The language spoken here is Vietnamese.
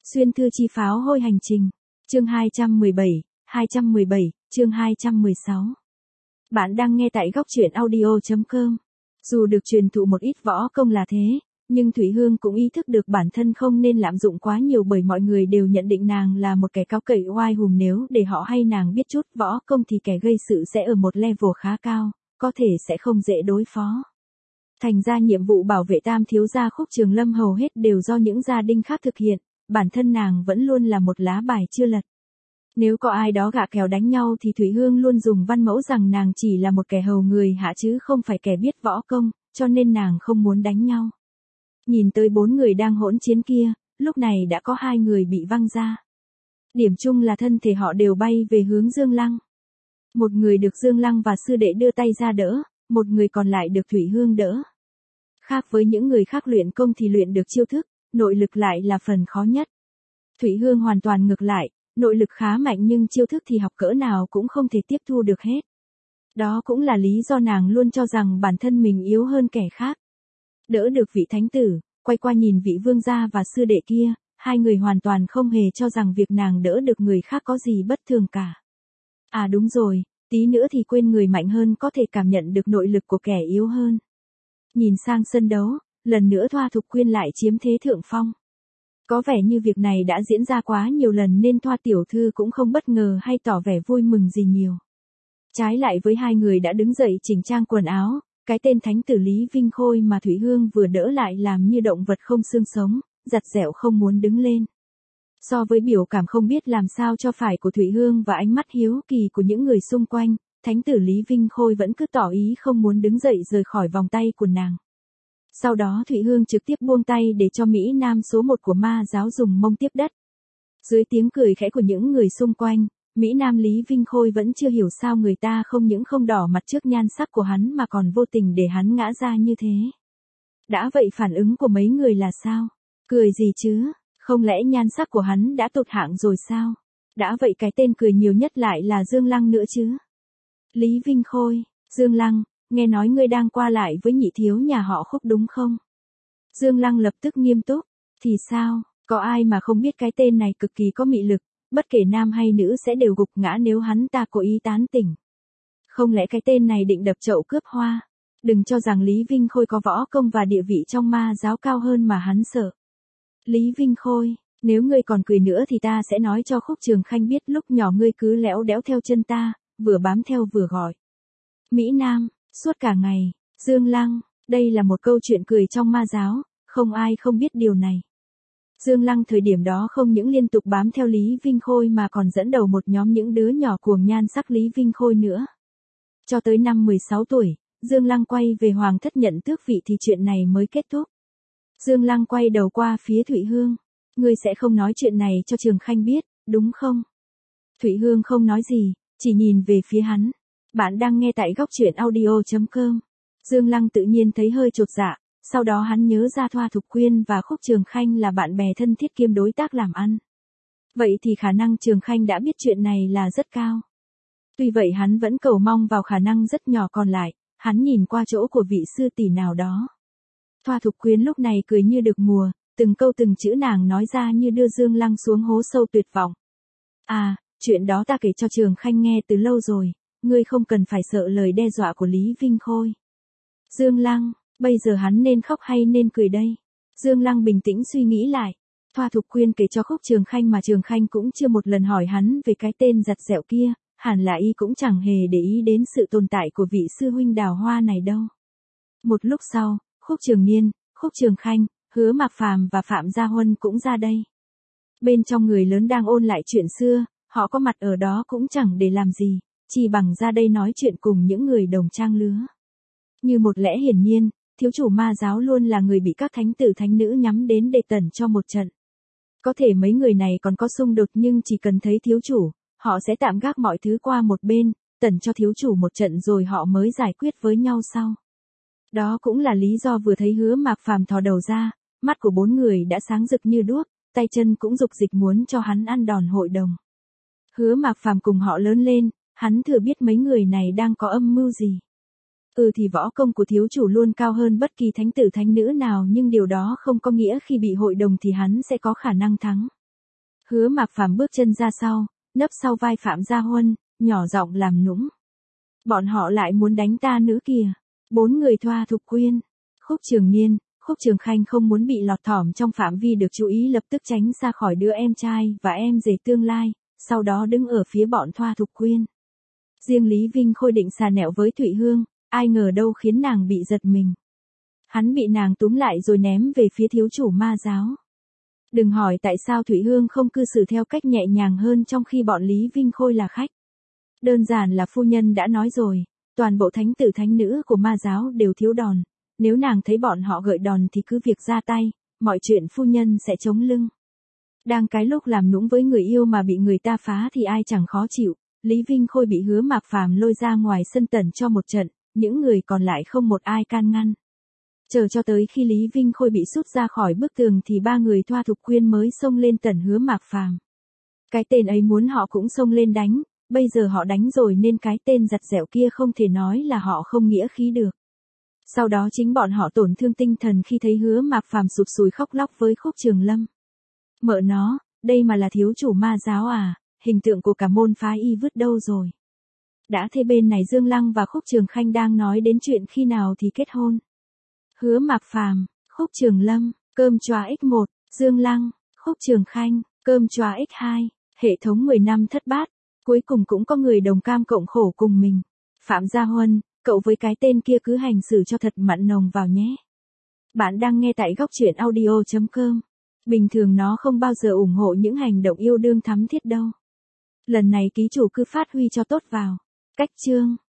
Xuyên thư chi pháo hôi hành trình. Chương 217, chương 216. Bạn đang nghe tại góc truyện audio.com. Dù được truyền thụ một ít võ công là thế, nhưng Thủy Hương cũng ý thức được bản thân không nên lạm dụng quá nhiều, bởi mọi người đều nhận định nàng là một kẻ cao cậy oai hùng, nếu để họ hay nàng biết chút võ công thì kẻ gây sự sẽ ở một level khá cao, có thể sẽ không dễ đối phó. Thành ra nhiệm vụ bảo vệ Tam thiếu gia Khúc Trường Lâm hầu hết đều do những gia đình khác thực hiện, bản thân nàng vẫn luôn là một lá bài chưa lật. Nếu có ai đó gạ kèo đánh nhau thì Thủy Hương luôn dùng văn mẫu rằng nàng chỉ là một kẻ hầu người hạ chứ không phải kẻ biết võ công, cho nên nàng không muốn đánh nhau. Nhìn tới 4 người đang hỗn chiến kia, lúc này đã có 2 người bị văng ra. Điểm chung là thân thể họ đều bay về hướng Dương Lăng. Một người được Dương Lăng và sư đệ đưa tay ra đỡ, một người còn lại được Thủy Hương đỡ. Khác với những người khác luyện công thì luyện được chiêu thức, nội lực lại là phần khó nhất. Thủy Hương hoàn toàn ngược lại, nội lực khá mạnh nhưng chiêu thức thì học cỡ nào cũng không thể tiếp thu được hết. Đó cũng là lý do nàng luôn cho rằng bản thân mình yếu hơn kẻ khác. Đỡ được vị thánh tử, quay qua nhìn vị vương gia và sư đệ kia, 2 người hoàn toàn không hề cho rằng việc nàng đỡ được người khác có gì bất thường cả. À đúng rồi, tí nữa thì quên người mạnh hơn có thể cảm nhận được nội lực của kẻ yếu hơn. Nhìn sang sân đấu, lần nữa Thoa Thục Quyên lại chiếm thế thượng phong. Có vẻ như việc này đã diễn ra quá nhiều lần nên Thoa tiểu thư cũng không bất ngờ hay tỏ vẻ vui mừng gì nhiều. Trái lại với 2 người đã đứng dậy chỉnh trang quần áo, cái tên thánh tử Lý Vinh Khôi mà Thủy Hương vừa đỡ lại làm như động vật không xương sống, giặt dẻo không muốn đứng lên. So với biểu cảm không biết làm sao cho phải của Thủy Hương và ánh mắt hiếu kỳ của những người xung quanh, thánh tử Lý Vinh Khôi vẫn cứ tỏ ý không muốn đứng dậy rời khỏi vòng tay của nàng. Sau đó Thủy Hương trực tiếp buông tay để cho Mỹ Nam số 1 của ma giáo dùng mông tiếp đất. Dưới tiếng cười khẽ của những người xung quanh, Mỹ Nam Lý Vinh Khôi vẫn chưa hiểu sao người ta không những không đỏ mặt trước nhan sắc của hắn mà còn vô tình để hắn ngã ra như thế. Đã vậy phản ứng của mấy người là sao? Cười gì chứ? Không lẽ nhan sắc của hắn đã tụt hạng rồi sao? Đã vậy cái tên cười nhiều nhất lại là Dương Lăng nữa chứ? Lý Vinh Khôi, Dương Lăng, nghe nói ngươi đang qua lại với nhị thiếu nhà họ Khúc đúng không? Dương Lăng lập tức nghiêm túc, thì sao, có ai mà không biết cái tên này cực kỳ có mị lực, bất kể nam hay nữ sẽ đều gục ngã nếu hắn ta cố ý tán tỉnh. Không lẽ cái tên này định đập chậu cướp hoa? Đừng cho rằng Lý Vinh Khôi có võ công và địa vị trong ma giáo cao hơn mà hắn sợ. Lý Vinh Khôi, nếu ngươi còn cười nữa thì ta sẽ nói cho Khúc Trường Khanh biết lúc nhỏ ngươi cứ léo đéo theo chân ta, vừa bám theo vừa gọi. Mỹ Nam, suốt cả ngày, Dương Lăng, đây là một câu chuyện cười trong ma giáo, không ai không biết điều này. Dương Lăng thời điểm đó không những liên tục bám theo Lý Vinh Khôi mà còn dẫn đầu một nhóm những đứa nhỏ cuồng nhan sắc Lý Vinh Khôi nữa. Cho tới năm 16 tuổi, Dương Lăng quay về Hoàng thất nhận tước vị thì chuyện này mới kết thúc. Dương Lăng quay đầu qua phía Thủy Hương. Ngươi sẽ không nói chuyện này cho Trường Khanh biết, đúng không? Thủy Hương không nói gì, chỉ nhìn về phía hắn. Bạn đang nghe tại góc truyện audio.com. Dương Lăng tự nhiên thấy hơi chột dạ, sau đó hắn nhớ ra Thoa Thục Quyên và Khúc Trường Khanh là bạn bè thân thiết kiêm đối tác làm ăn. Vậy thì khả năng Trường Khanh đã biết chuyện này là rất cao. Tuy vậy hắn vẫn cầu mong vào khả năng rất nhỏ còn lại, hắn nhìn qua chỗ của vị sư tỷ nào đó. Thoa Thục Quyên lúc này cười như được mùa, từng câu từng chữ nàng nói ra như đưa Dương Lăng xuống hố sâu tuyệt vọng. À, chuyện đó ta kể cho Trường Khanh nghe từ lâu rồi, ngươi không cần phải sợ lời đe dọa của Lý Vinh Khôi. Dương Lăng, bây giờ hắn nên khóc hay nên cười đây? Dương Lăng bình tĩnh suy nghĩ lại. Thoa Thục Quyên kể cho Khúc Trường Khanh mà Trường Khanh cũng chưa một lần hỏi hắn về cái tên giặt dẹo kia, hẳn là y cũng chẳng hề để ý đến sự tồn tại của vị sư huynh Đào Hoa này đâu. Một lúc sau, Khúc Trường Niên, Khúc Trường Khanh, Hứa Mạc Phàm và Phạm Gia Huân cũng ra đây. Bên trong người lớn đang ôn lại chuyện xưa, họ có mặt ở đó cũng chẳng để làm gì, chỉ bằng ra đây nói chuyện cùng những người đồng trang lứa. Như một lẽ hiển nhiên, thiếu chủ ma giáo luôn là người bị các thánh tử thánh nữ nhắm đến để tẩn cho một trận. Có thể mấy người này còn có xung đột nhưng chỉ cần thấy thiếu chủ, họ sẽ tạm gác mọi thứ qua một bên, tẩn cho thiếu chủ một trận rồi họ mới giải quyết với nhau sau. Đó cũng là lý do vừa thấy Hứa Mạc Phàm thò đầu ra, mắt của 4 người đã sáng rực như đuốc, tay chân cũng dục dịch muốn cho hắn ăn đòn hội đồng. Hứa Mạc Phàm cùng họ lớn lên, hắn thừa biết mấy người này đang có âm mưu gì. Thì võ công của thiếu chủ luôn cao hơn bất kỳ thánh tử thánh nữ nào nhưng điều đó không có nghĩa khi bị hội đồng thì hắn sẽ có khả năng thắng. Hứa Mạc Phàm bước chân ra sau, nấp sau vai Phạm Gia Huân, nhỏ giọng làm nũng. Bọn họ lại muốn đánh ta nữa kìa. 4 người Thoa Thục Quyên, Khúc Trường Niên, Khúc Trường Khanh không muốn bị lọt thỏm trong phạm vi được chú ý, lập tức tránh xa khỏi đứa em trai và em rể tương lai, sau đó đứng ở phía bọn Thoa Thục Quyên. Riêng Lý Vinh Khôi định xà nẹo với Thụy Hương, ai ngờ đâu khiến nàng bị giật mình. Hắn bị nàng túm lại rồi ném về phía thiếu chủ ma giáo. Đừng hỏi tại sao Thụy Hương không cư xử theo cách nhẹ nhàng hơn trong khi bọn Lý Vinh Khôi là khách. Đơn giản là phu nhân đã nói rồi, toàn bộ thánh tử thánh nữ của ma giáo đều thiếu đòn. Nếu nàng thấy bọn họ gợi đòn thì cứ việc ra tay, mọi chuyện phu nhân sẽ chống lưng. Đang cái lúc làm nũng với người yêu mà bị người ta phá thì ai chẳng khó chịu. Lý Vinh Khôi bị Hứa Mạc Phàm lôi ra ngoài sân tẩn cho một trận, những người còn lại không một ai can ngăn. Chờ cho tới khi Lý Vinh Khôi bị sút ra khỏi bức tường thì 3 người Thoa Thục Quyên mới xông lên tẩn Hứa Mạc Phàm. Cái tên ấy muốn họ cũng xông lên đánh, bây giờ họ đánh rồi nên cái tên giặt dẻo kia không thể nói là họ không nghĩa khí được. Sau đó chính bọn họ tổn thương tinh thần khi thấy Hứa Mạc Phàm sụp sùi khóc lóc với Khúc Trường Lâm. Mợ nó, đây mà là thiếu chủ ma giáo à, hình tượng của cả môn phái y vứt đâu rồi. Đã thế bên này Dương Lăng và Khúc Trường Khanh đang nói đến chuyện khi nào thì kết hôn. Hứa Mạc Phàm, Khúc Trường Lâm, cơm choa x1, Dương Lăng, Khúc Trường Khanh, cơm choa x2, hệ thống 10 năm thất bát, cuối cùng cũng có người đồng cam cộng khổ cùng mình. Phạm Gia Huân, cậu với cái tên kia cứ hành xử cho thật mặn nồng vào nhé. Bạn đang nghe tại góc truyện audio.com. Bình thường nó không bao giờ ủng hộ những hành động yêu đương thắm thiết đâu. Lần này ký chủ cứ phát huy cho tốt vào. Cách chương